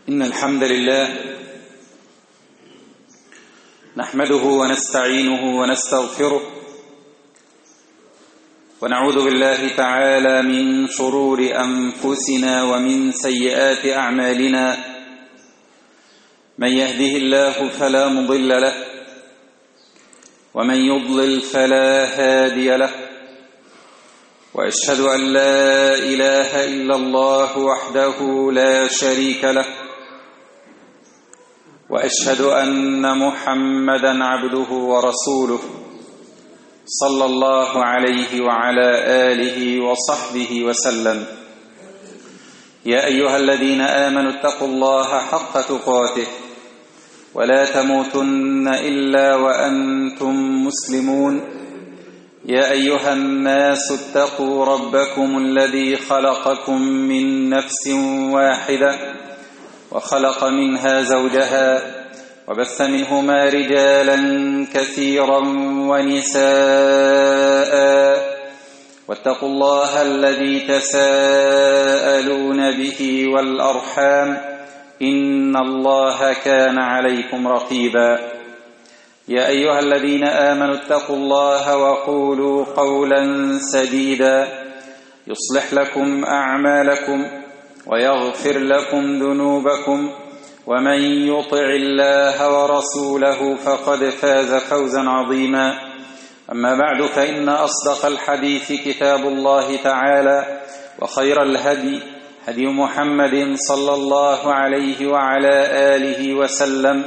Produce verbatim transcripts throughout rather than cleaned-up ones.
إن الحمد لله نحمده ونستعينه ونستغفره ونعوذ بالله تعالى من شرور أنفسنا ومن سيئات أعمالنا. من يهده الله فلا مضل له ومن يضلل فلا هادي له، وأشهد أن لا إله إلا الله وحده لا شريك له، وأشهد أن محمدًا عبده ورسوله صلى الله عليه وعلى آله وصحبه وسلم. يا أيها الذين آمنوا اتقوا الله حق تقاته ولا تموتن إلا وأنتم مسلمون. يا أيها الناس اتقوا ربكم الذي خلقكم من نفس واحدة وخلق منها زوجها وبث منهما رجالا كثيرا ونساء، واتقوا الله الذي تساءلون به والأرحام إن الله كان عليكم رقيبا. يا أيها الذين آمنوا اتقوا الله وقولوا قولا سديدا يصلح لكم أعمالكم ويغفر لكم ذنوبكم، ومن يطع الله ورسوله فقد فاز فوزا عظيما. أما بعد، فإن أصدق الحديث كتاب الله تعالى، وخير الهدي هدي محمد صلى الله عليه وعلى آله وسلم،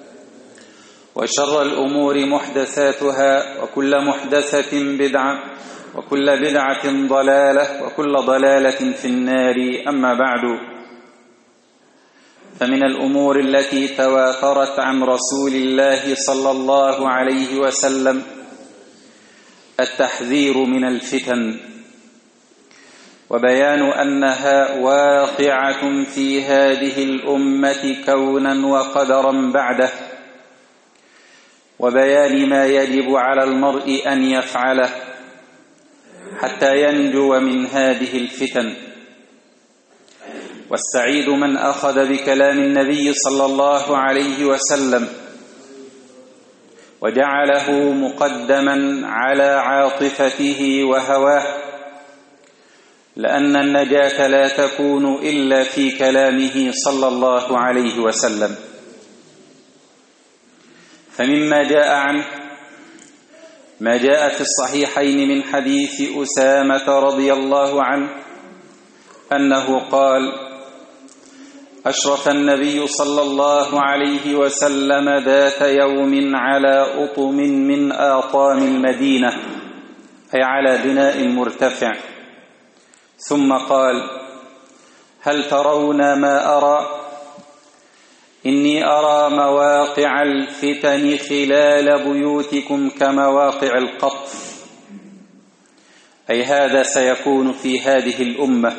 وشر الأمور محدثاتها، وكل محدثة بدعة، وكل بدعة ضلالة، وكل ضلالة في النار. أما بعد، فمن الأمور التي تواترت عن رسول الله صلى الله عليه وسلم التحذير من الفتن، وبيان أنها واقعة في هذه الأمة كونا وقدرا بعده، وبيان ما يجب على المرء أن يفعله حتى ينجو من هذه الفتن. والسعيد من أخذ بكلام النبي صلى الله عليه وسلم وجعله مقدما على عاطفته وهواه، لأن النجاة لا تكون إلا في كلامه صلى الله عليه وسلم. فمما جاء عنه ما جاء في الصحيحين من حديث أسامة رضي الله عنه أنه قال: أشرف النبي صلى الله عليه وسلم ذات يوم على أطم من آطام المدينة، أي على بناء مرتفع، ثم قال: هل ترون ما أرى؟ إني أرى مواقع الفتن خلال بيوتكم كمواقع القطف، أي هذا سيكون في هذه الأمة.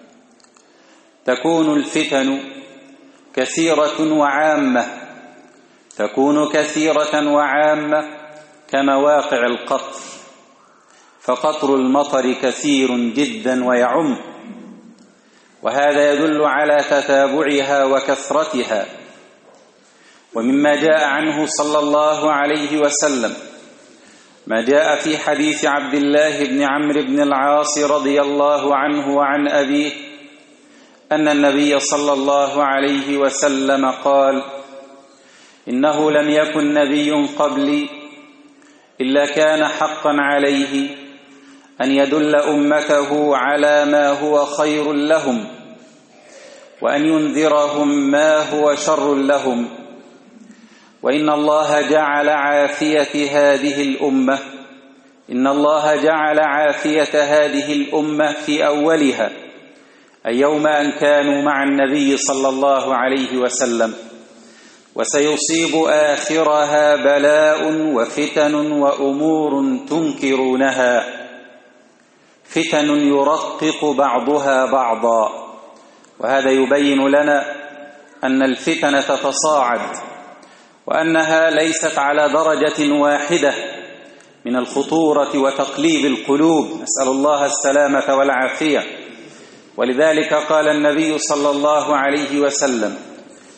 تكون الفتن كثيرة وعامة، تكون كثيرة وعامة كمواقع القطف، فقطر المطر كثير جدا ويعم، وهذا يدل على تتابعها وكثرتها. ومما جاء عنه صلى الله عليه وسلم ما جاء في حديث عبد الله بن عمرو بن العاص رضي الله عنه وعن أبيه أن النبي صلى الله عليه وسلم قال: إنه لم يكن نبي قبلي إلا كان حقا عليه أن يدل أمته على ما هو خير لهم، وأن ينذرهم ما هو شر لهم. وإن الله جعل عافية هذه الأمة إن الله جعل عافية هذه الأمة في أولها، أي يوم أن كانوا مع النبي صلى الله عليه وسلم، وسيصيب آخرها بلاء وفتن وأمور تنكرونها، فتن يرقق بعضها بعضا. وهذا يبين لنا أن الفتن تتصاعد، وأنها ليست على درجة واحدة من الخطورة وتقليب القلوب، نسأل الله السلامة والعافية. ولذلك قال النبي صلى الله عليه وسلم: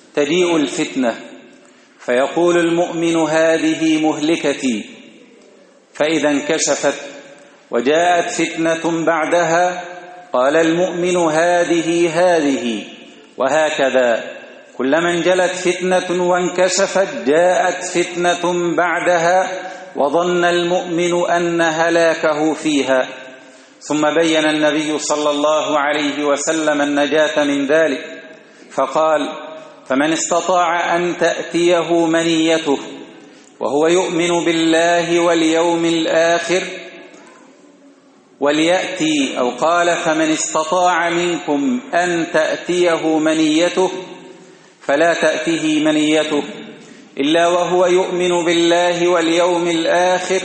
تجيء الفتنة فيقول المؤمن هذه مهلكتي، فإذا انكشفت وجاءت فتنة بعدها قال المؤمن هذه هذه، وهكذا كلما انجلت فتنة وانكشفت جاءت فتنة بعدها وظن المؤمن أن هلاكه فيها. ثم بين النبي صلى الله عليه وسلم النجاة من ذلك فقال: فمن استطاع أن تأتيه منيته وهو يؤمن بالله واليوم الآخر وليأتي، أو قال: فمن استطاع منكم أن تأتيه منيته فلا تأتيه منيته إلا وهو يؤمن بالله واليوم الآخر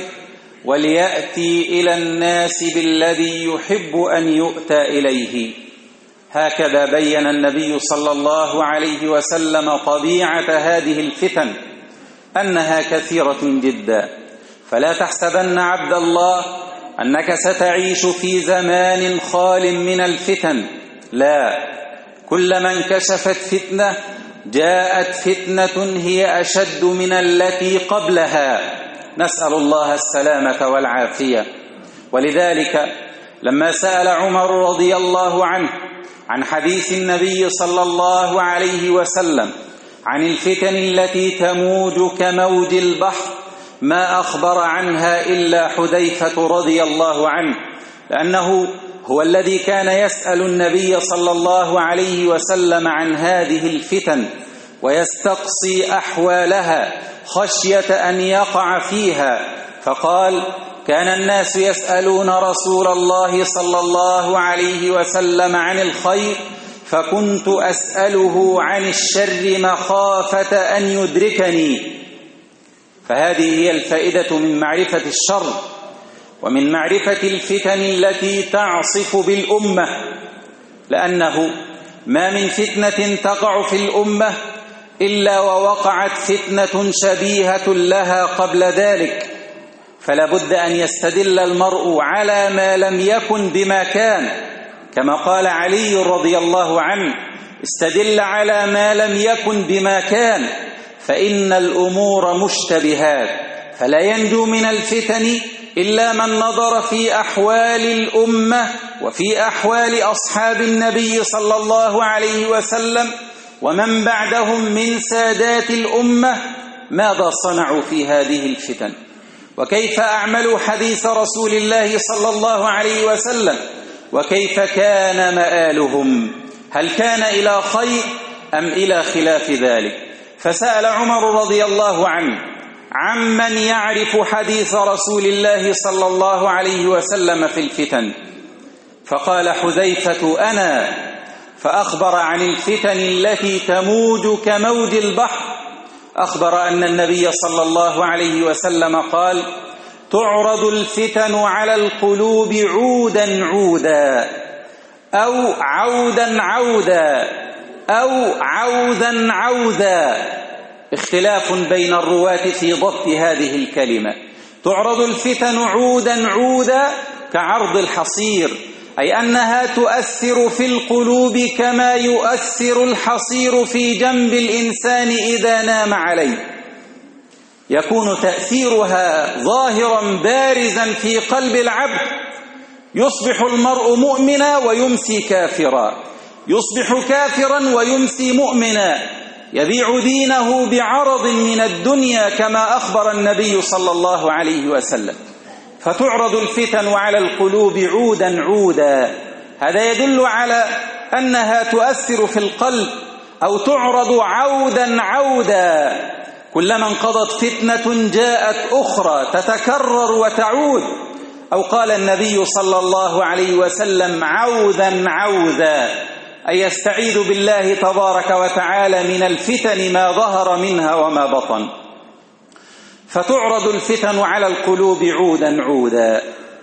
وليأتي إلى الناس بالذي يحب أن يؤتى إليه. هكذا بين النبي صلى الله عليه وسلم طبيعة هذه الفتن أنها كثيرة جدا، فلا تحسبن عبد الله أنك ستعيش في زمان خال من الفتن، لا، كلما انكشفت فتنة جاءت فتنة هي أشد من التي قبلها، نسأل الله السلامة والعافية. ولذلك لما سأل عمر رضي الله عنه عن حديث النبي صلى الله عليه وسلم عن الفتن التي تموج كموج البحر ما أخبر عنها إلا حذيفة رضي الله عنه، لأنه هو الذي كان يسأل النبي صلى الله عليه وسلم عن هذه الفتن ويستقصي أحوالها خشية أن يقع فيها، فقال: كان الناس يسألون رسول الله صلى الله عليه وسلم عن الخير فكنت أسأله عن الشر مخافة أن يدركني. فهذه هي الفائدة من معرفة الشر ومن معرفة الفتن التي تعصف بالأمة، لأنه ما من فتنة تقع في الأمة إلا ووقعت فتنة شبيهة لها قبل ذلك، فلا بد أن يستدل المرء على ما لم يكن بما كان، كما قال علي رضي الله عنه: استدل على ما لم يكن بما كان فإن الأمور مشتبهات، فلا ينجو من الفتن إلا من نظر في أحوال الأمة وفي أحوال أصحاب النبي صلى الله عليه وسلم ومن بعدهم من سادات الأمة ماذا صنعوا في هذه الفتن، وكيف أعملوا حديث رسول الله صلى الله عليه وسلم، وكيف كان مآلهم، هل كان إلى خير أم إلى خلاف ذلك. فسأل عمر رضي الله عنه عمن يعرف حديث رسول الله صلى الله عليه وسلم في الفتن، فقال حذيفة: أنا. فأخبر عن الفتن التي تموج كموج البحر، أخبر أن النبي صلى الله عليه وسلم قال: تعرض الفتن على القلوب عودا عودا أو عودا عودا أو عودا عودا، اختلاف بين الرواة في ضبط هذه الكلمة. تعرض الفتن عودا عودا كعرض الحصير، أي أنها تؤثر في القلوب كما يؤثر الحصير في جنب الإنسان إذا نام عليه، يكون تأثيرها ظاهرا بارزا في قلب العبد، يصبح المرء مؤمنا ويمسي كافرا، يصبح كافرا ويمسي مؤمنا، يبيع دينه بعرض من الدنيا كما أخبر النبي صلى الله عليه وسلم. فتعرض الفتن على القلوب عودا عودا، هذا يدل على أنها تؤثر في القلب، أو تعرض عودا عودا، كلما انقضت فتنة جاءت أخرى تتكرر وتعود، أو قال النبي صلى الله عليه وسلم: عودا عودا، أي يستعيذ بالله تبارك وتعالى من الفتن ما ظهر منها وما بطن. فتعرض الفتن على القلوب عودا عودا،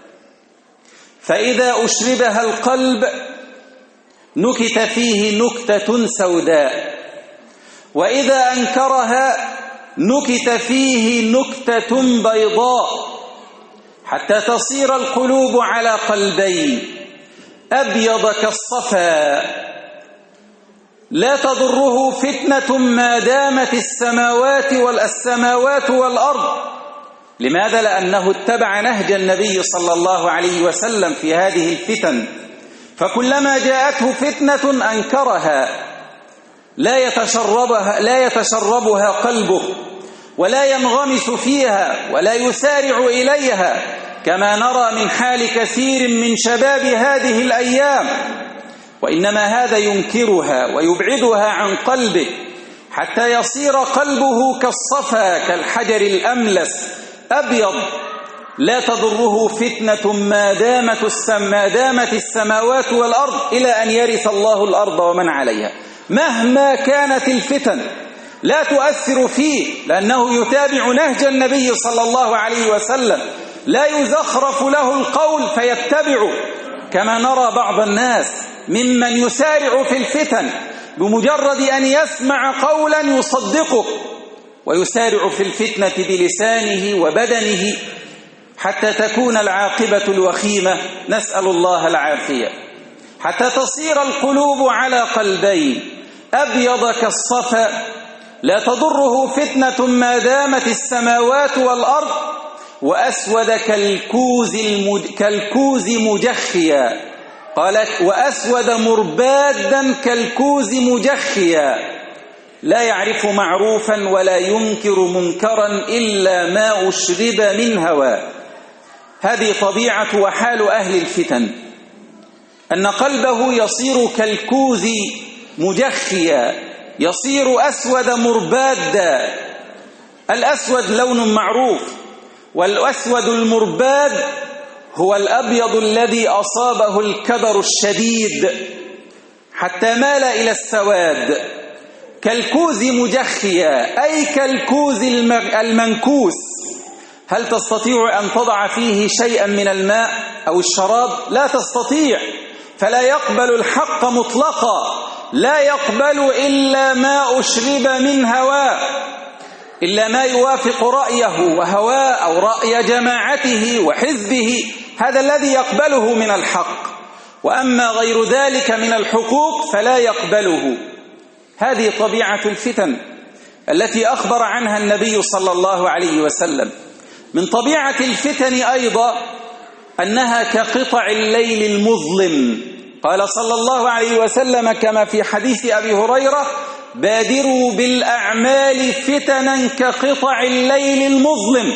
فإذا أشربها القلب نكت فيه نكتة سوداء، وإذا أنكرها نكت فيه نكتة بيضاء، حتى تصير القلوب على قلبين: أبيض كالصفا لا تضره فتنة ما دامت السماوات والسماوات والأرض. لماذا؟ لأنه اتبع نهج النبي صلى الله عليه وسلم في هذه الفتن، فكلما جاءته فتنة أنكرها، لا يتشربها, لا يتشربها قلبه ولا ينغمس فيها ولا يسارع إليها، كما نرى من حال كثير من شباب هذه الأيام، وإنما هذا ينكرها ويبعدها عن قلبه حتى يصير قلبه كالصفا كالحجر الأملس أبيض، لا تضره فتنة ما دامت, ما دامت السماوات والأرض إلى أن يرث الله الأرض ومن عليها. مهما كانت الفتن لا تؤثر فيه، لأنه يتابع نهج النبي صلى الله عليه وسلم، لا يزخرف له القول فيتبع، كما نرى بعض الناس ممن يسارع في الفتن بمجرد أن يسمع قولا يصدقه، ويسارع في الفتنة بلسانه وبدنه حتى تكون العاقبة الوخيمة، نسأل الله العافية، حتى تصير القلوب على قلبين، أبيض كالصفا لا تضره فتنة ما دامت السماوات والأرض، وأسود كالكوز, المد... كالكوز مجخيا، قالت وأسود مربادا كالكوز مجخيا، لا يعرف معروفا ولا ينكر منكرا إلا ما أشرب من هوى. هذه طبيعة وحال أهل الفتن، أن قلبه يصير كالكوز مجخيا، يصير أسود مربادا. الأسود لون معروف، والأسود المرباد هو الأبيض الذي أصابه الكدر الشديد حتى مال إلى السواد. كالكوز مجخيا أي كالكوز المنكوس. هل تستطيع أن تضع فيه شيئا من الماء أو الشراب؟ لا تستطيع، فلا يقبل الحق مطلقا، لا يقبل إلا ما أشرب من هواه، إلا ما يوافق رأيه وهواه أو رأي جماعته وحزبه، هذا الذي يقبله من الحق، وأما غير ذلك من الحقوق فلا يقبله. هذه طبيعة الفتن التي أخبر عنها النبي صلى الله عليه وسلم. من طبيعة الفتن أيضا أنها كقطع الليل المظلم، قال صلى الله عليه وسلم كما في حديث أبي هريرة: بادروا بالأعمال فتنا كقطع الليل المظلم.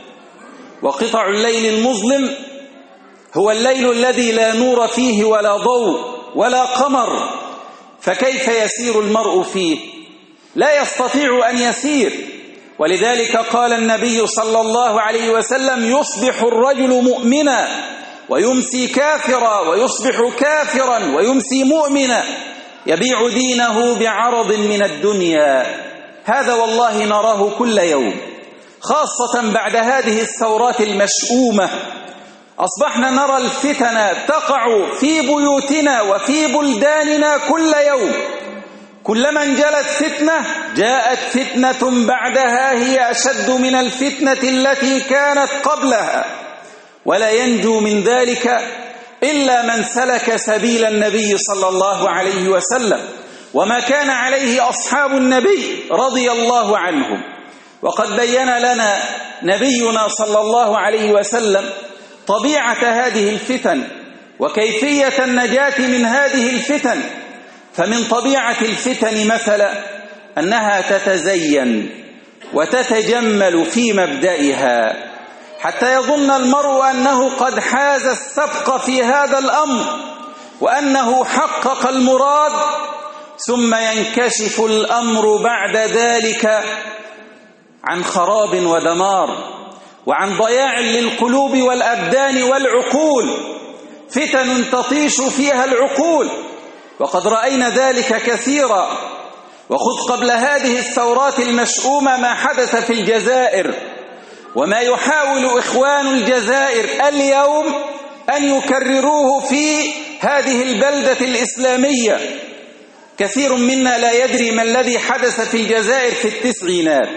وقطع الليل المظلم هو الليل الذي لا نور فيه ولا ضوء ولا قمر، فكيف يسير المرء فيه؟ لا يستطيع أن يسير. ولذلك قال النبي صلى الله عليه وسلم: يصبح الرجل مؤمنا ويمسي كافرا، ويصبح كافرا ويمسي مؤمنا، يبيع دينه بعرض من الدنيا. هذا والله نراه كل يوم، خاصة بعد هذه الثورات المشؤومة. أصبحنا نرى الفتن تقع في بيوتنا وفي بلداننا كل يوم، كلما انجلت فتنة جاءت فتنة بعدها هي أشد من الفتنة التي كانت قبلها، ولا ينجو من ذلك إلا من سلك سبيل النبي صلى الله عليه وسلم وما كان عليه أصحاب النبي رضي الله عنهم. وقد بين لنا نبينا صلى الله عليه وسلم طبيعة هذه الفتن وكيفية النجاة من هذه الفتن. فمن طبيعة الفتن مثلا أنها تتزين وتتجمل في مبدئها، حتى يظن المرء أنه قد حاز السبق في هذا الأمر وأنه حقق المراد، ثم ينكشف الأمر بعد ذلك عن خراب ودمار وعن ضياع للقلوب والأبدان والعقول، فتن تطيش فيها العقول، وقد رأينا ذلك كثيرا. وخذ قبل هذه الثورات المشؤومة ما حدث في الجزائر، وما يحاول إخوان الجزائر اليوم أن يكرروه في هذه البلدة الإسلامية. كثير منا لا يدري ما الذي حدث في الجزائر في التسعينات.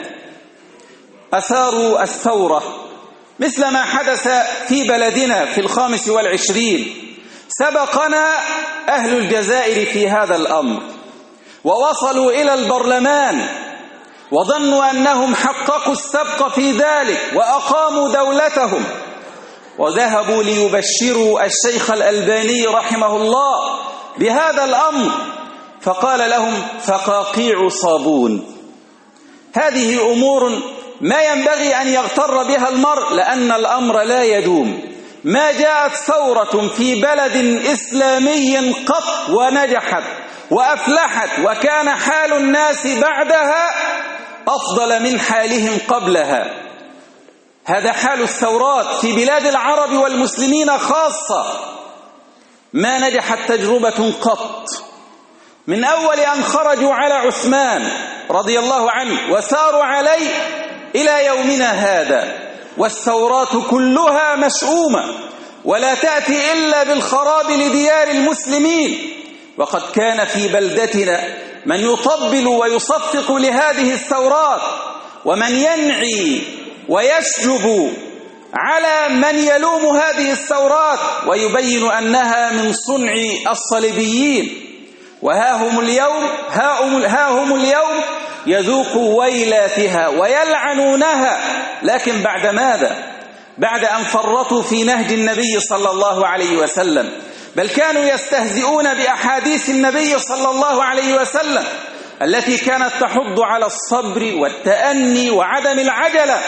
أثاروا الثورة مثل ما حدث في بلدنا في الخامس والعشرين. سبقنا أهل الجزائر في هذا الأمر، ووصلوا إلى البرلمان وظنوا أنهم حققوا السبق في ذلك وأقاموا دولتهم، وذهبوا ليبشروا الشيخ الألباني رحمه الله بهذا الأمر، فقال لهم فقاقيع صابون. هذه أمور ما ينبغي أن يغتر بها المرء، لأن الأمر لا يدوم. ما جاءت ثورة في بلد إسلامي قط ونجحت وأفلحت وكان حال الناس بعدها أفضل من حالهم قبلها. هذا حال الثورات في بلاد العرب والمسلمين خاصة. ما نجحت تجربة قط من أول أن خرجوا على عثمان رضي الله عنه وساروا عليه إلى يومنا هذا، والثورات كلها مشؤومة ولا تأتي إلا بالخراب لديار المسلمين. وقد كان في بلدتنا من يطبل ويصفق لهذه الثورات، ومن ينعي ويشجب على من يلوم هذه الثورات ويبين أنها من صنع الصليبيين. وها هم اليوم ها هم اليوم يذوقوا ويلاتها ويلعنونها، لكن بعد ماذا؟ بعد أن فرطوا في نهج النبي صلى الله عليه وسلم، بل كانوا يستهزئون بأحاديث النبي صلى الله عليه وسلم التي كانت تحض على الصبر والتأني وعدم العجلة.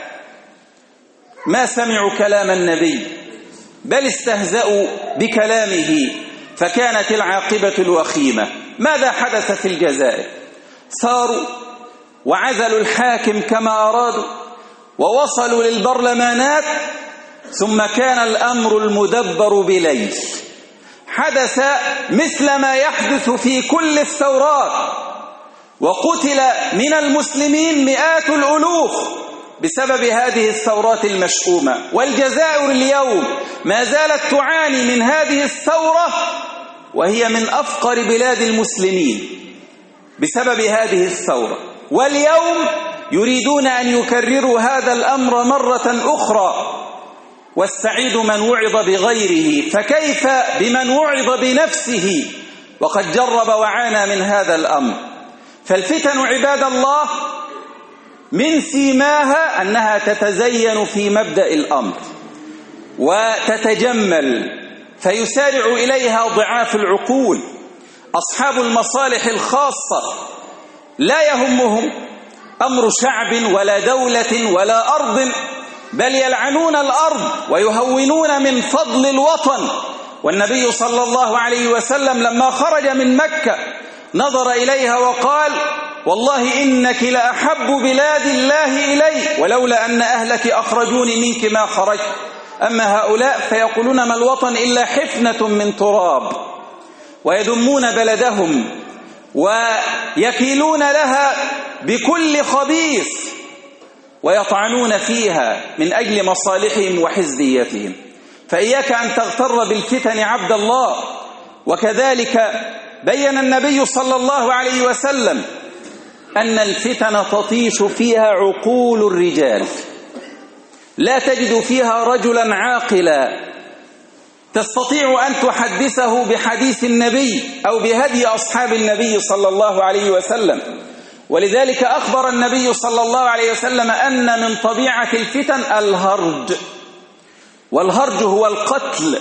ما سمعوا كلام النبي بل استهزأوا بكلامه، فكانت العاقبة الوخيمة. ماذا حدث في الجزائر؟ ثاروا وعزلوا الحاكم كما أرادوا ووصلوا للبرلمانات، ثم كان الأمر المدبر بليل. حدث مثل ما يحدث في كل الثورات، وقتل من المسلمين مئات الألوف بسبب هذه الثورات المشؤومة. والجزائر اليوم ما زالت تعاني من هذه الثورة، وهي من أفقر بلاد المسلمين بسبب هذه الثورة. واليوم يريدون أن يكرروا هذا الأمر مرة أخرى، والسعيد من وعظ بغيره، فكيف بمن وعظ بنفسه وقد جرب وعانى من هذا الأمر. فالفتن عباد الله من سيماها أنها تتزين في مبدأ الأمر وتتجمل، فيسارع إليها ضعاف العقول. أصحاب المصالح الخاصة لا يهمهم أمر شعب ولا دولة ولا أرض، بل يلعنون الأرض ويهونون من فضل الوطن. والنبي صلى الله عليه وسلم لما خرج من مكة نظر إليها وقال والله إنك لأحب بلاد الله إلي، ولولا أن أهلك أخرجوني منك ما خرجت. أما هؤلاء فيقولون ما الوطن إلا حفنة من تراب، ويذمون بلدهم ويكيلون لها بكل خبيث ويطعنون فيها من أجل مصالحهم وحزبيتهم. فإياك أن تغتر بالفتن عبد الله. وكذلك بين النبي صلى الله عليه وسلم أن الفتن تطيش فيها عقول الرجال، لا تجد فيها رجلا عاقلا تستطيع أن تحدثه بحديث النبي أو بهدي أصحاب النبي صلى الله عليه وسلم. ولذلك أخبر النبي صلى الله عليه وسلم أن من طبيعة الفتن الهرج، والهرج هو القتل،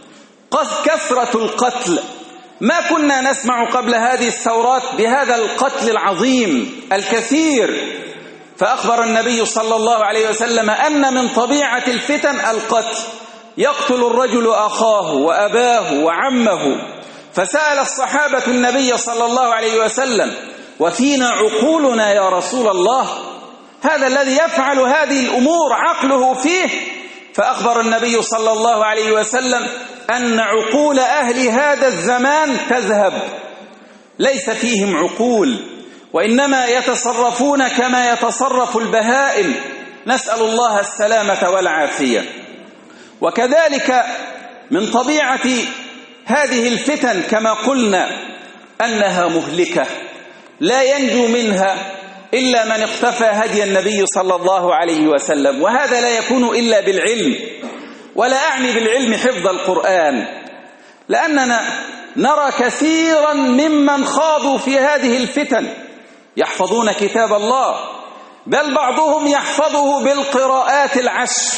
كثرة القتل. ما كنا نسمع قبل هذه الثورات بهذا القتل العظيم الكثير، فأخبر النبي صلى الله عليه وسلم أن من طبيعة الفتن القتل، يقتل الرجل أخاه وأباه وعمه. فسأل الصحابة النبي صلى الله عليه وسلم وفينا عقولنا يا رسول الله، هذا الذي يفعل هذه الأمور عقله فيه؟ فأخبر النبي صلى الله عليه وسلم أن عقول أهل هذا الزمان تذهب، ليس فيهم عقول، وإنما يتصرفون كما يتصرف البهائم، نسأل الله السلامة والعافية. وكذلك من طبيعة هذه الفتن كما قلنا أنها مهلكة، لا ينجو منها إلا من اقتفى هدي النبي صلى الله عليه وسلم، وهذا لا يكون إلا بالعلم. ولا أعني بالعلم حفظ القرآن، لأننا نرى كثيرا ممن خاضوا في هذه الفتن يحفظون كتاب الله، بل بعضهم يحفظه بالقراءات العشر،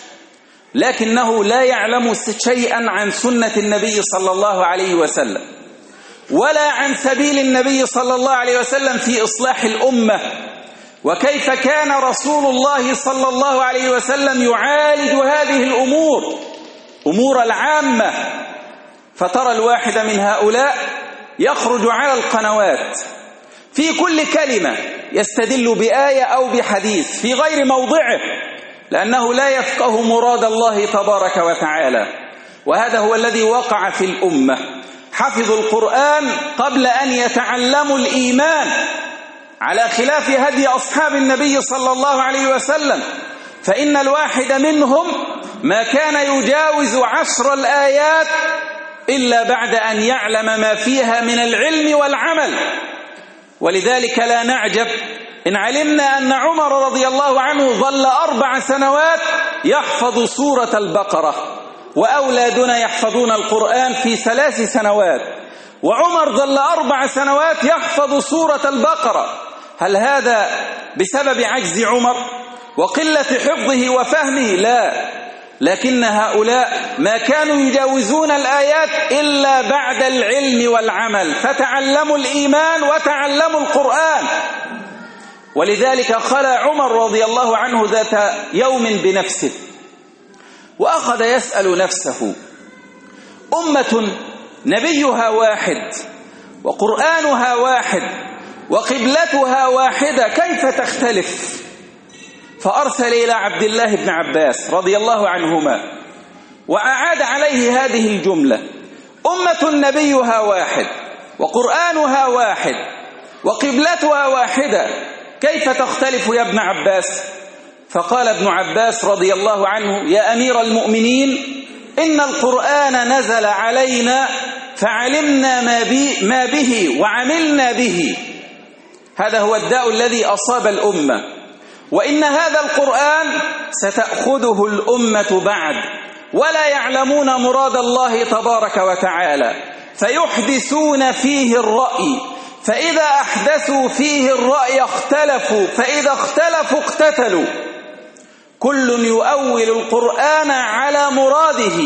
لكنه لا يعلم شيئا عن سنة النبي صلى الله عليه وسلم ولا عن سبيل النبي صلى الله عليه وسلم في إصلاح الأمة، وكيف كان رسول الله صلى الله عليه وسلم يعالج هذه الأمور، أمور العامة. فترى الواحد من هؤلاء يخرج على القنوات في كل كلمة يستدل بآية أو بحديث في غير موضعه، لأنه لا يفقه مراد الله تبارك وتعالى. وهذا هو الذي وقع في الأمة، حفظوا القرآن قبل أن يتعلموا الإيمان، على خلاف هدي أصحاب النبي صلى الله عليه وسلم، فإن الواحد منهم ما كان يجاوز عشر الآيات إلا بعد أن يعلم ما فيها من العلم والعمل. ولذلك لا نعجب إن علمنا أن عمر رضي الله عنه ظل أربع سنوات يحفظ سورة البقرة، وأولادنا يحفظون القرآن في ثلاث سنوات، وعمر ظل أربع سنوات يحفظ سورة البقرة. هل هذا بسبب عجز عمر وقلة حفظه وفهمه؟ لا، لكن هؤلاء ما كانوا يجاوزون الآيات إلا بعد العلم والعمل، فتعلموا الإيمان وتعلموا القرآن. ولذلك خلى عمر رضي الله عنه ذات يوم بنفسه وأخذ يسأل نفسه: أمة نبيها واحد وقرآنها واحد وقبلتها واحدة، كيف تختلف؟ فأرسل إلى عبد الله بن عباس رضي الله عنهما وأعاد عليه هذه الجملة: أمة نبيها واحد وقرآنها واحد وقبلتها واحدة، كيف تختلف يا ابن عباس؟ فقال ابن عباس رضي الله عنه: يا أمير المؤمنين، إن القرآن نزل علينا فعلمنا ما, بي ما به وعملنا به. هذا هو الداء الذي أصاب الأمة، وإن هذا القرآن ستأخذه الأمة بعد ولا يعلمون مراد الله تبارك وتعالى، فيحدثون فيه الرأي، فإذا أحدثوا فيه الرأي اختلفوا، فإذا اختلفوا اقتتلوا. كل يؤول القرآن على مراده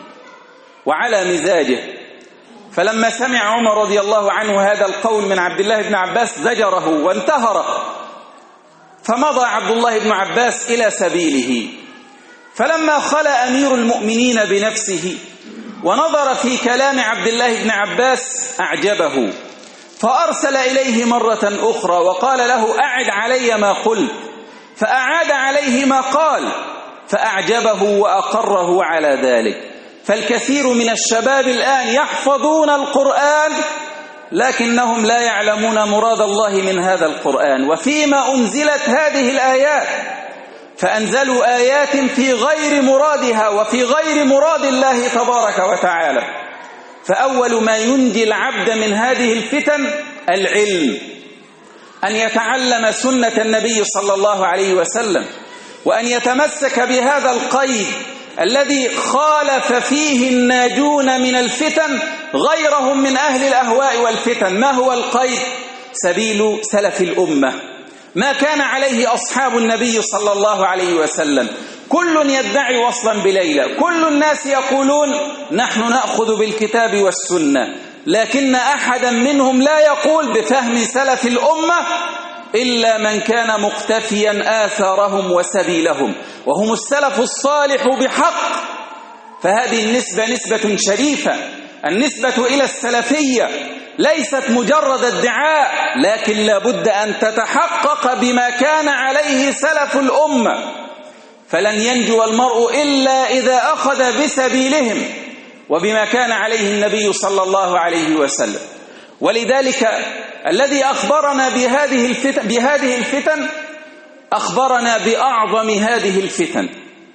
وعلى مزاجه. فلما سمع عمر رضي الله عنه هذا القول من عبد الله بن عباس زجره وانتهره، فمضى عبد الله بن عباس إلى سبيله. فلما خلى أمير المؤمنين بنفسه ونظر في كلام عبد الله بن عباس أعجبه، فأرسل إليه مرة أخرى وقال له: أعد علي ما قلت. فأعاد عليه ما قال، فأعجبه وأقره على ذلك. فالكثير من الشباب الآن يحفظون القرآن لكنهم لا يعلمون مراد الله من هذا القرآن وفيما أنزلت هذه الآيات، فأنزلوا آيات في غير مرادها وفي غير مراد الله تبارك وتعالى. فأول ما ينجي العبد من هذه الفتن العلم، أن يتعلم سنة النبي صلى الله عليه وسلم، وأن يتمسك بهذا القيد الذي خالف فيه الناجون من الفتن غيرهم من أهل الأهواء والفتن. ما هو القيد؟ سبيل سلف الأمة، ما كان عليه أصحاب النبي صلى الله عليه وسلم. كل يدعي وصلا بليلى، كل الناس يقولون نحن نأخذ بالكتاب والسنة، لكن أحدا منهم لا يقول بفهم سلف الأمة إلا من كان مقتفيا آثارهم وسبيلهم، وهم السلف الصالح بحق. فهذه النسبة نسبة شريفة، النسبة إلى السلفية ليست مجرد ادعاء، لكن لابد أن تتحقق بما كان عليه سلف الأمة. فلن ينجو المرء إلا إذا أخذ بسبيلهم وبما كان عليه النبي صلى الله عليه وسلم. ولذلك الذي أخبرنا بهذه الفتن, بهذه الفتن أخبرنا بأعظم هذه الفتن،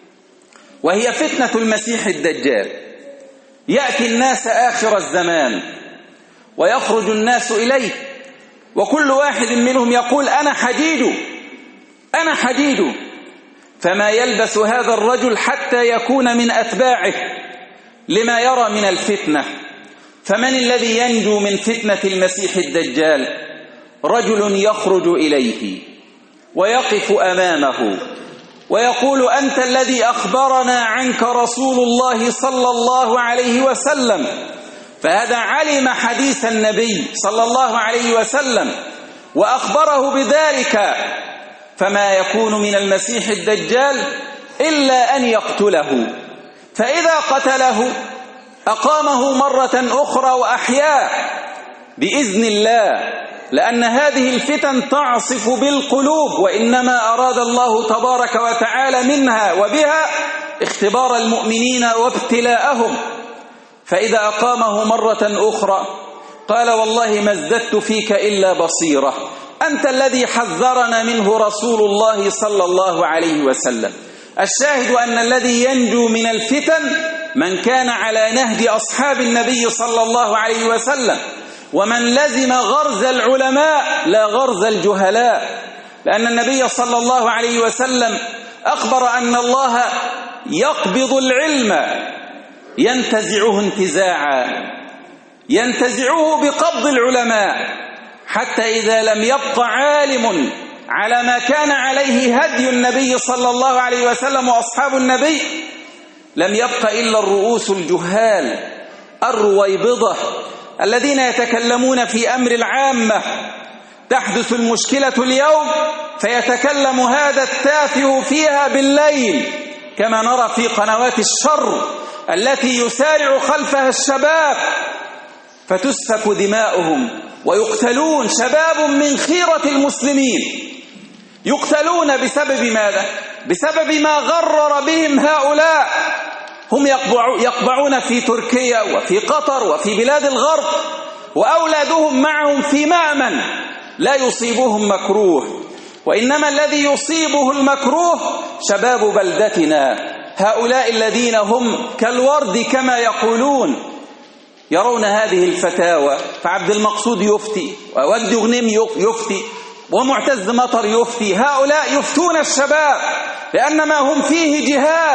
وهي فتنة المسيح الدجال. يأتي الناس آخر الزمان ويخرج الناس إليه، وكل واحد منهم يقول أنا حديد أنا حديد، فما يلبس هذا الرجل حتى يكون من أتباعه لما يرى من الفتنة. فمن الذي ينجو من فتنة المسيح الدجال؟ رجل يخرج إليه ويقف أمامه ويقول: أنت الذي أخبرنا عنك رسول الله صلى الله عليه وسلم. فهذا علم حديث النبي صلى الله عليه وسلم وأخبره بذلك، فما يكون من المسيح الدجال إلا أن يقتله، فإذا قتله أقامه مرة أخرى وأحياه بإذن الله، لأن هذه الفتن تعصف بالقلوب، وإنما أراد الله تبارك وتعالى منها وبها اختبار المؤمنين وابتلاءهم. فإذا أقامه مرة أخرى قال: والله ما ازددت فيك إلا بصيرة، أنت الذي حذرنا منه رسول الله صلى الله عليه وسلم. الشاهد أن الذي ينجو من الفتن من كان على نهج أصحاب النبي صلى الله عليه وسلم، ومن لزم غرز العلماء لا غرز الجهلاء، لأن النبي صلى الله عليه وسلم أخبر أن الله يقبض العلم ينتزعه انتزاعا، ينتزعه بقبض العلماء، حتى إذا لم يبق عالم على ما كان عليه هدي النبي صلى الله عليه وسلم وأصحاب النبي، لم يبق إلا الرؤوس الجهال الرويبضة الذين يتكلمون في أمر العامة. تحدث المشكلة اليوم فيتكلم هذا التافه فيها بالليل، كما نرى في قنوات الشر التي يسارع خلفها الشباب، فتسفك دماؤهم ويقتلون شباب من خيرة المسلمين. يقتلون بسبب ماذا؟ بسبب ما غرر بهم هؤلاء. هم يقبعون في تركيا وفي قطر وفي بلاد الغرب، وأولادهم معهم في مأمن لا يصيبهم مكروه، وإنما الذي يصيبه المكروه شباب بلدتنا، هؤلاء الذين هم كالورد كما يقولون، يرون هذه الفتاوى، فعبد المقصود يفتي، ووجد غنيم يفتي، ومعتز مطر يفتي، هؤلاء يفتون الشباب لأن ما هم فيه جهاد،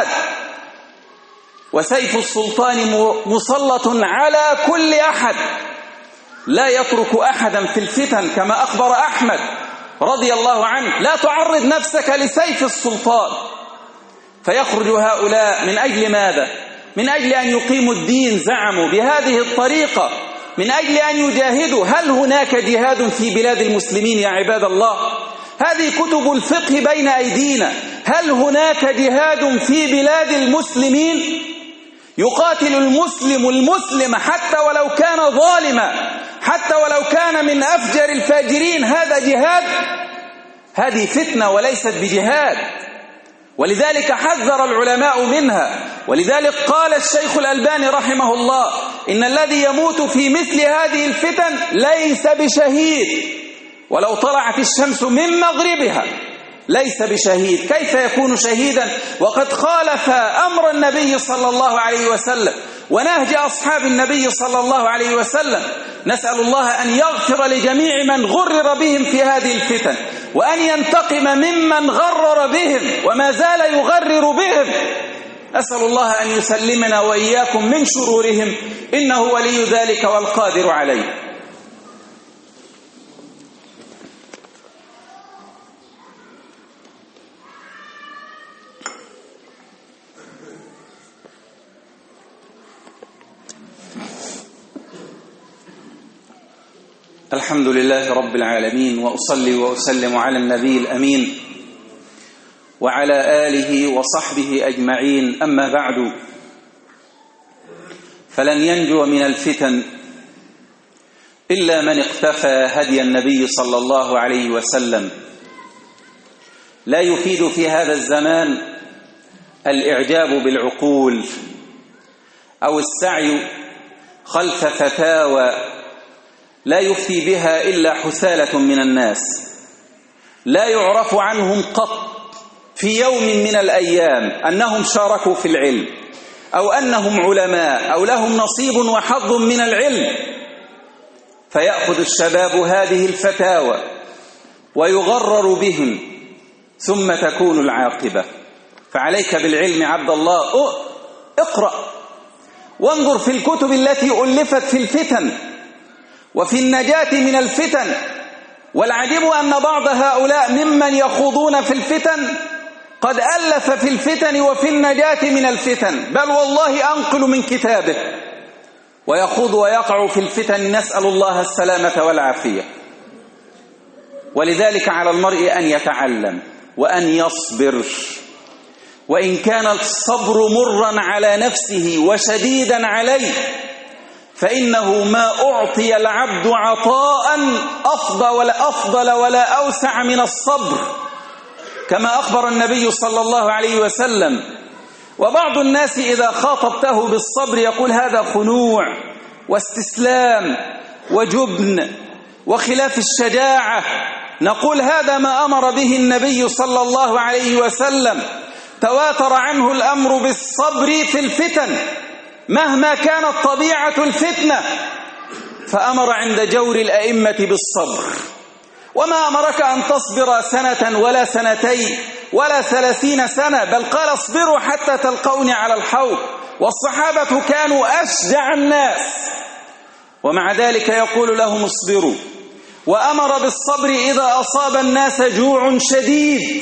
وسيف السلطان مسلط على كل أحد، لا يترك أحدا في الفتن، كما أخبر أحمد رضي الله عنه: لا تعرض نفسك لسيف السلطان. فيخرج هؤلاء من أجل ماذا؟ من أجل أن يقيموا الدين، زعموا بهذه الطريقة، من أجل أن يجاهدوا. هل هناك جهاد في بلاد المسلمين يا عباد الله؟ هذه كتب الفقه بين أيدينا. هل هناك جهاد في بلاد المسلمين؟ يقاتل المسلم المسلم حتى ولو كان ظالما، حتى ولو كان من أفجر الفاجرين، هذا جهاد؟ هذه فتنة وليست بجهاد، ولذلك حذر العلماء منها. ولذلك قال الشيخ الألباني رحمه الله: إن الذي يموت في مثل هذه الفتن ليس بشهيد، ولو طلعت الشمس من مغربها ليس بشهيد. كيف يكون شهيدا وقد خالف أمر النبي صلى الله عليه وسلم ونهج أصحاب النبي صلى الله عليه وسلم؟ نسأل الله أن يغفر لجميع من غرر بهم في هذه الفتن، وأن ينتقم ممن غرر بهم وما زال يغرر بهم. أسأل الله أن يسلمنا وإياكم من شرورهم، إنه ولي ذلك والقادر عليه. الحمد لله رب العالمين، وأصلي وأسلم على النبي الأمين وعلى آله وصحبه أجمعين، أما بعد، فلن ينجو من الفتن إلا من اقتفى هدي النبي صلى الله عليه وسلم. لا يفيد في هذا الزمان الإعجاب بالعقول أو السعي خلف فتاوى لا يفتي بها إلا حثالة من الناس، لا يعرف عنهم قط في يوم من الأيام أنهم شاركوا في العلم، أو أنهم علماء، أو لهم نصيب وحظ من العلم. فيأخذ الشباب هذه الفتاوى ويغرر بهم، ثم تكون العاقبة. فعليك بالعلم عبد الله، اقرأ وانظر في الكتب التي ألفت في الفتن وفي النجاة من الفتن. والعجيب أن بعض هؤلاء ممن يخوضون في الفتن قد ألف في الفتن وفي النجاة من الفتن، بل والله أنقل من كتابه، ويخوض ويقع في الفتن، نسأل الله السلامة والعافية. ولذلك على المرء أن يتعلم وأن يصبر، وإن كان الصبر مرا على نفسه وشديدا عليه، فإنه ما أعطي العبد عطاء أفضل ولا أفضل ولا أوسع من الصبر، كما أخبر النبي صلى الله عليه وسلم. وبعض الناس إذا خاطبته بالصبر يقول هذا خنوع واستسلام وجبن وخلاف الشجاعة. نقول هذا ما أمر به النبي صلى الله عليه وسلم، تواتر عنه الأمر بالصبر في الفتن مهما كانت طبيعة الفتنة، فأمر عند جور الأئمة بالصبر. وما أمرك أن تصبر سنة ولا سنتين ولا ثلاثين سنة، بل قال اصبروا حتى تلقوني على الحوض. والصحابة كانوا أشجع الناس، ومع ذلك يقول لهم اصبروا. وأمر بالصبر إذا أصاب الناس جوع شديد،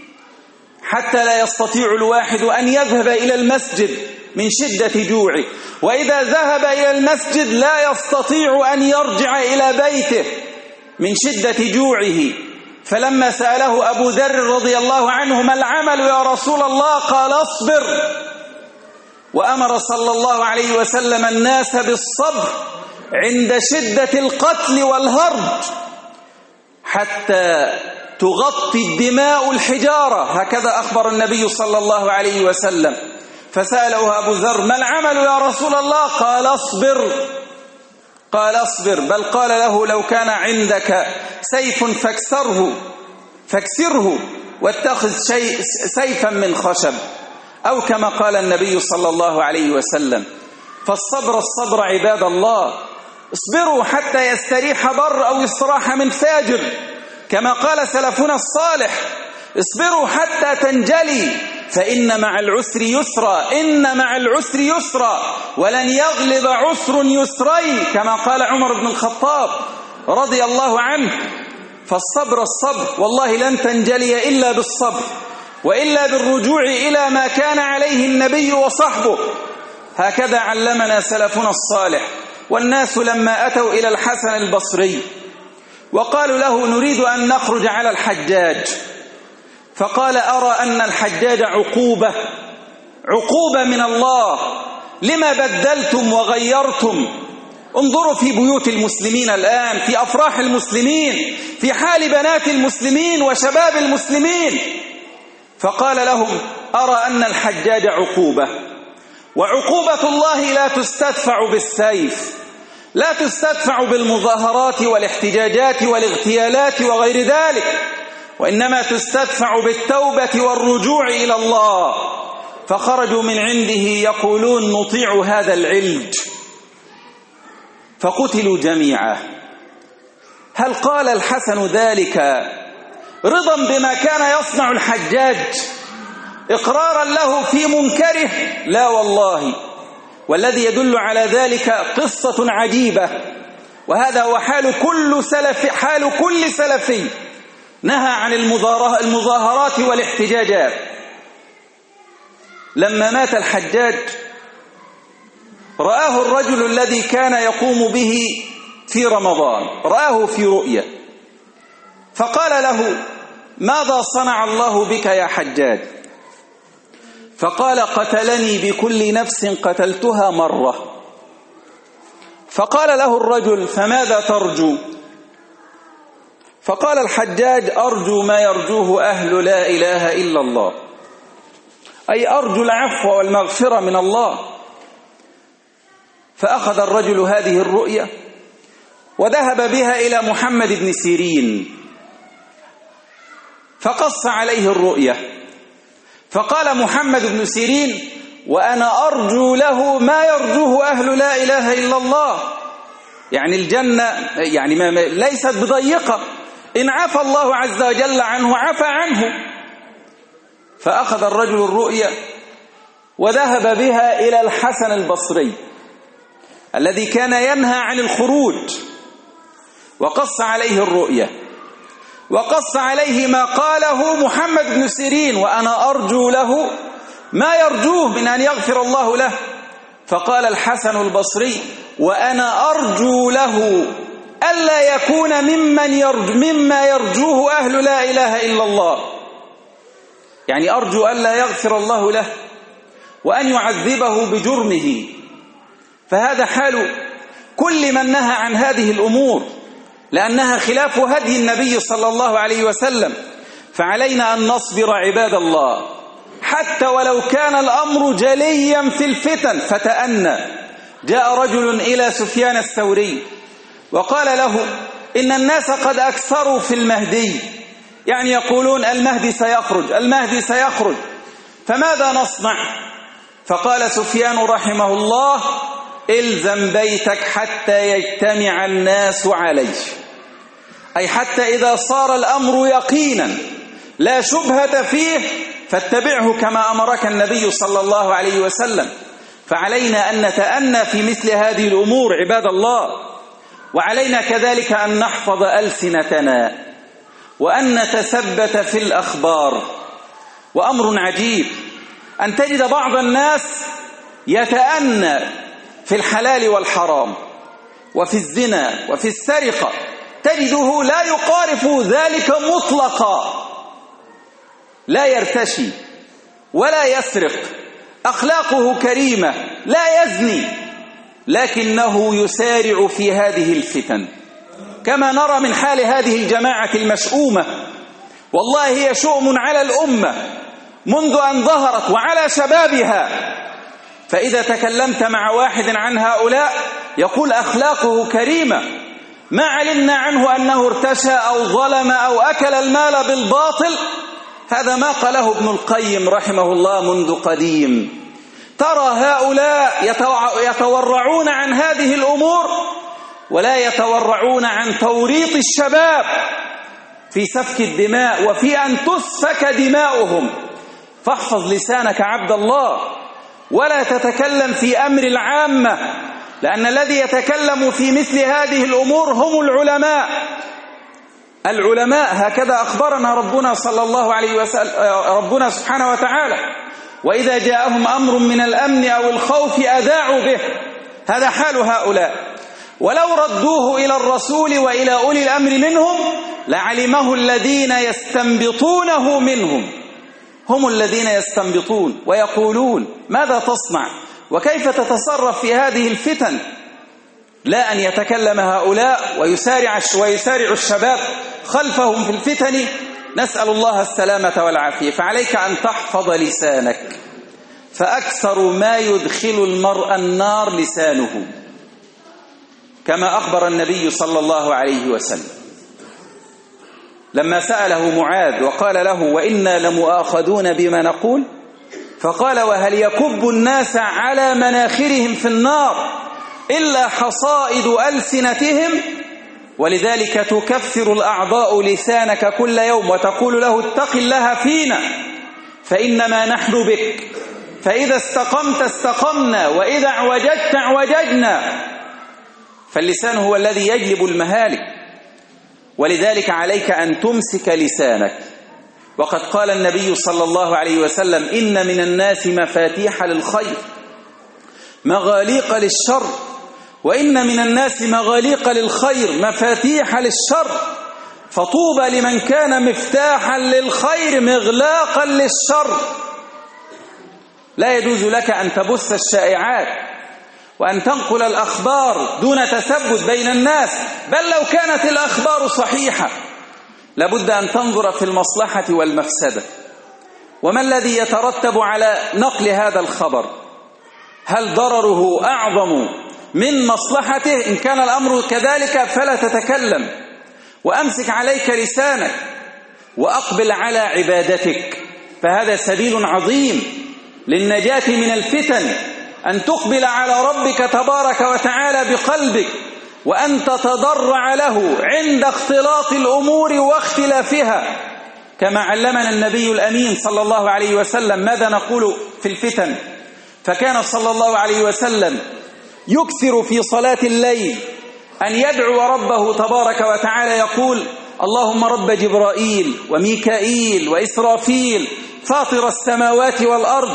حتى لا يستطيع الواحد أن يذهب إلى المسجد من شدة جوعه، وإذا ذهب إلى المسجد لا يستطيع أن يرجع إلى بيته من شدة جوعه. فلما سأله أبو ذر رضي الله عنه ما العمل يا رسول الله؟ قال اصبر. وأمر صلى الله عليه وسلم الناس بالصبر عند شدة القتل والهرج حتى تغطي الدماء الحجارة، هكذا أخبر النبي صلى الله عليه وسلم. فسأله أبو ذر ما العمل يا رسول الله؟ قال اصبر. قال اصبر، بل قال له لو كان عندك سيف فاكسره فاكسره واتخذ شيء سيفا من خشب، أو كما قال النبي صلى الله عليه وسلم. فالصبر الصبر عباد الله، اصبروا حتى يستريح بر أو يستراح من فاجر، كما قال سلفنا الصالح اصبروا حتى تنجلي، فإن مع العسر يسرا، إن مع العسر يسرا، ولن يغلب عسر يسرين، كما قال عمر بن الخطاب رضي الله عنه. فالصبر الصبر، والله لن تنجلي إلا بالصبر، وإلا بالرجوع إلى ما كان عليه النبي وصحبه. هكذا علمنا سلفنا الصالح. والناس لما أتوا إلى الحسن البصري وقالوا له نريد أن نخرج على الحجاج، فقال أرى أن الحجاج عقوبة عقوبة من الله، لما بدلتم وغيرتم؟ انظروا في بيوت المسلمين الآن، في أفراح المسلمين، في حال بنات المسلمين وشباب المسلمين. فقال لهم أرى أن الحجاج عقوبة، وعقوبة الله لا تستدفع بالسيف، لا تستدفع بالمظاهرات والاحتجاجات والاغتيالات وغير ذلك، وإنما تستدفع بالتوبة والرجوع إلى الله. فخرجوا من عنده يقولون نطيع هذا العلج، فقتلوا جميعا. هل قال الحسن ذلك رضا بما كان يصنع الحجاج، إقرارا له في منكره؟ لا والله. والذي يدل على ذلك قصة عجيبة، وهذا هو حال كل سلف حال كل سلفي نهى عن المظاهرات والاحتجاجات. لما مات الحجاج رآه الرجل الذي كان يقوم به في رمضان، رآه في رؤيا، فقال له ماذا صنع الله بك يا حجاج؟ فقال قتلني بكل نفس قتلتها مرة. فقال له الرجل فماذا ترجو؟ فقال الحجاج أرجو ما يرجوه أهل لا إله إلا الله، أي أرجو العفو والمغفرة من الله. فأخذ الرجل هذه الرؤيا وذهب بها إلى محمد بن سيرين فقص عليه الرؤيا، فقال محمد بن سيرين وأنا أرجو له ما يرجوه أهل لا إله إلا الله، يعني الجنة يعني ما ليست بضيقة، إن عفى الله عز وجل عنه عفى عنه. فأخذ الرجل الرؤيا وذهب بها إلى الحسن البصري الذي كان ينهى عن الخروج، وقص عليه الرؤية، وقص عليه ما قاله محمد بن سيرين: وأنا أرجو له ما يرجوه من أن يغفر الله له. فقال الحسن البصري: وأنا أرجو له ألا يكون ممن يرجو مما يرجوه أهل لا إله إلا الله، يعني أرجو ألا يغفر الله له وأن يعذبه بجرمه. فهذا حال كل من نهى عن هذه الأمور، لأنها خلاف هدي النبي صلى الله عليه وسلم. فعلينا أن نصبر عباد الله حتى ولو كان الأمر جليا في الفتن. فتأنى. جاء رجل إلى سفيان الثوري وقال له: إن الناس قد أكثروا في المهدي، يعني يقولون المهدي سيخرج المهدي سيخرج، فماذا نصنع؟ فقال سفيان رحمه الله: إلزم بيتك حتى يجتمع الناس عليه، أي حتى إذا صار الأمر يقينا لا شبهة فيه فاتبعه كما أمرك النبي صلى الله عليه وسلم. فعلينا أن نتأنى في مثل هذه الأمور عباد الله، وعلينا كذلك أن نحفظ ألسنتنا وأن نتثبت في الأخبار. وأمر عجيب أن تجد بعض الناس يتأنى في الحلال والحرام وفي الزنا وفي السرقة، تجده لا يقارف ذلك مطلقا، لا يرتشي ولا يسرق، أخلاقه كريمة، لا يزني، لكنه يسارع في هذه الفتن، كما نرى من حال هذه الجماعة المشؤومة. والله هي شؤم على الأمة منذ أن ظهرت وعلى شبابها. فإذا تكلمت مع واحد عن هؤلاء يقول أخلاقه كريمة، ما علمنا عنه أنه ارتشى أو ظلم أو أكل المال بالباطل. هذا ما قاله ابن القيم رحمه الله منذ قديم. ترى هؤلاء يتورعون عن هذه الأمور ولا يتورعون عن توريط الشباب في سفك الدماء وفي أن تسفك دماؤهم. فاحفظ لسانك عبد الله، ولا تتكلم في أمر العامة، لأن الذي يتكلم في مثل هذه الأمور هم العلماء. العلماء هكذا أخبرنا ربنا صلى الله عليه وسلم، ربنا سبحانه وتعالى: وإذا جاءهم أمر من الأمن أو الخوف أذاعوا به. هذا حال هؤلاء. ولو ردوه إلى الرسول وإلى أولي الأمر منهم لعلمه الذين يستنبطونه منهم. هم الذين يستنبطون ويقولون ماذا تصنع وكيف تتصرف في هذه الفتن، لا أن يتكلم هؤلاء ويسارع ويسارع الشباب خلفهم في الفتن. نسأل الله السلامة والعافية. فعليك أن تحفظ لسانك، فأكثر ما يدخل المرء النار لسانه، كما أخبر النبي صلى الله عليه وسلم لما سأله معاذ وقال له: وإنا لمؤاخذون بما نقول؟ فقال: وهل يكب الناس على مناخرهم في النار إلا حصائد ألسنتهم؟ ولذلك تكفر الأعضاء لسانك كل يوم وتقول له: اتق الله فينا فإنما نحن بك، فإذا استقمت استقمنا وإذا اعوججت اعوججنا. فاللسان هو الذي يجلب المهالك، ولذلك عليك أن تمسك لسانك. وقد قال النبي صلى الله عليه وسلم: إن من الناس مفاتيح للخير مغاليق للشر، وإن من الناس مغاليق للخير مفاتيح للشر، فطوبى لمن كان مفتاحا للخير مغلاقا للشر. لا يجوز لك أن تبث الشائعات وأن تنقل الأخبار دون تثبت بين الناس، بل لو كانت الأخبار صحيحة لابد أن تنظر في المصلحة والمفسدة. وما الذي يترتب على نقل هذا الخبر؟ هل ضرره أعظم من مصلحته؟ إن كان الأمر كذلك فلا تتكلم، وأمسك عليك لسانك وأقبل على عبادتك، فهذا سبيل عظيم للنجاة من الفتن، أن تقبل على ربك تبارك وتعالى بقلبك، وأن تتضرع له عند اختلاط الأمور واختلافها، كما علمنا النبي الأمين صلى الله عليه وسلم. ماذا نقول في الفتن؟ فكان صلى الله عليه وسلم يكثر في صلاة الليل أن يدعو ربه تبارك وتعالى يقول: اللهم رب جبرائيل وميكائيل وإسرافيل فاطر السماوات والأرض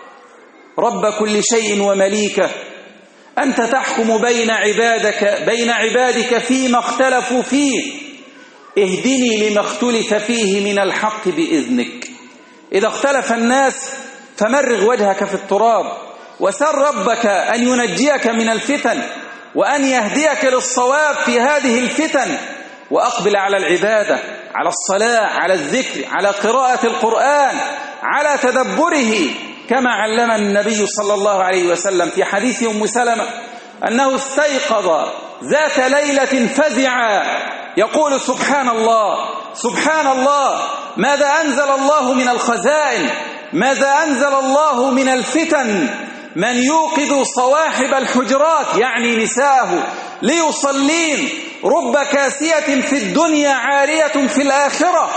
رب كل شيء ومليكه، أنت تحكم بين عبادك بين عبادك فيما اختلفوا فيه، اهدني لما اختلف فيه من الحق بإذنك. إذا اختلف الناس فمرغ وجهك في التراب وسل ربك أن ينجيك من الفتن وأن يهديك للصواب في هذه الفتن، وأقبل على العبادة، على الصلاة، على الذكر، على قراءة القرآن، على تدبره، كما علم النبي صلى الله عليه وسلم في حديث أم سلمة أنه استيقظ ذات ليلة فزعا يقول: سبحان الله سبحان الله، ماذا أنزل الله من الخزائن، ماذا أنزل الله من الفتن، من يوقظ صواحب الحجرات يعني نساءه ليصلين، رب كاسية في الدنيا عارية في الآخرة.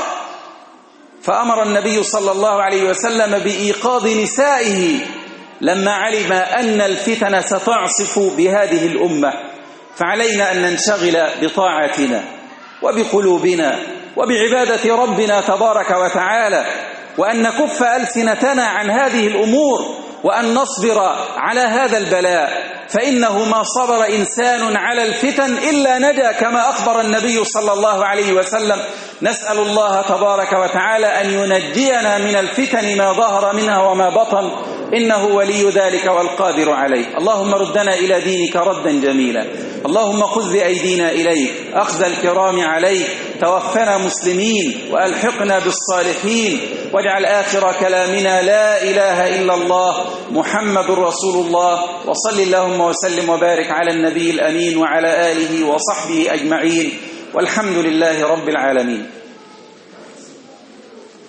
فأمر النبي صلى الله عليه وسلم بإيقاظ نسائه لما علم أن الفتن ستعصف بهذه الأمة. فعلينا أن ننشغل بطاعتنا وبقلوبنا وبعبادة ربنا تبارك وتعالى، وأن نكف ألسنتنا عن هذه الأمور، وأن نصبر على هذا البلاء، فإنه ما صبر إنسان على الفتن إلا نجا كما أخبر النبي صلى الله عليه وسلم. نسأل الله تبارك وتعالى أن ينجينا من الفتن ما ظهر منها وما بطن، إنه ولي ذلك والقادر عليه. اللهم ردنا إلى دينك ردا جميلا، اللهم خذ بأيدينا إليك أخذ الكرام عليك، توفنا مسلمين وألحقنا بالصالحين، واجعل آخر كلامنا لا إله إلا الله محمد رسول الله. وصل اللهم وسلم وبارك على النبي الأمين وعلى آله وصحبه أجمعين، والحمد لله رب العالمين.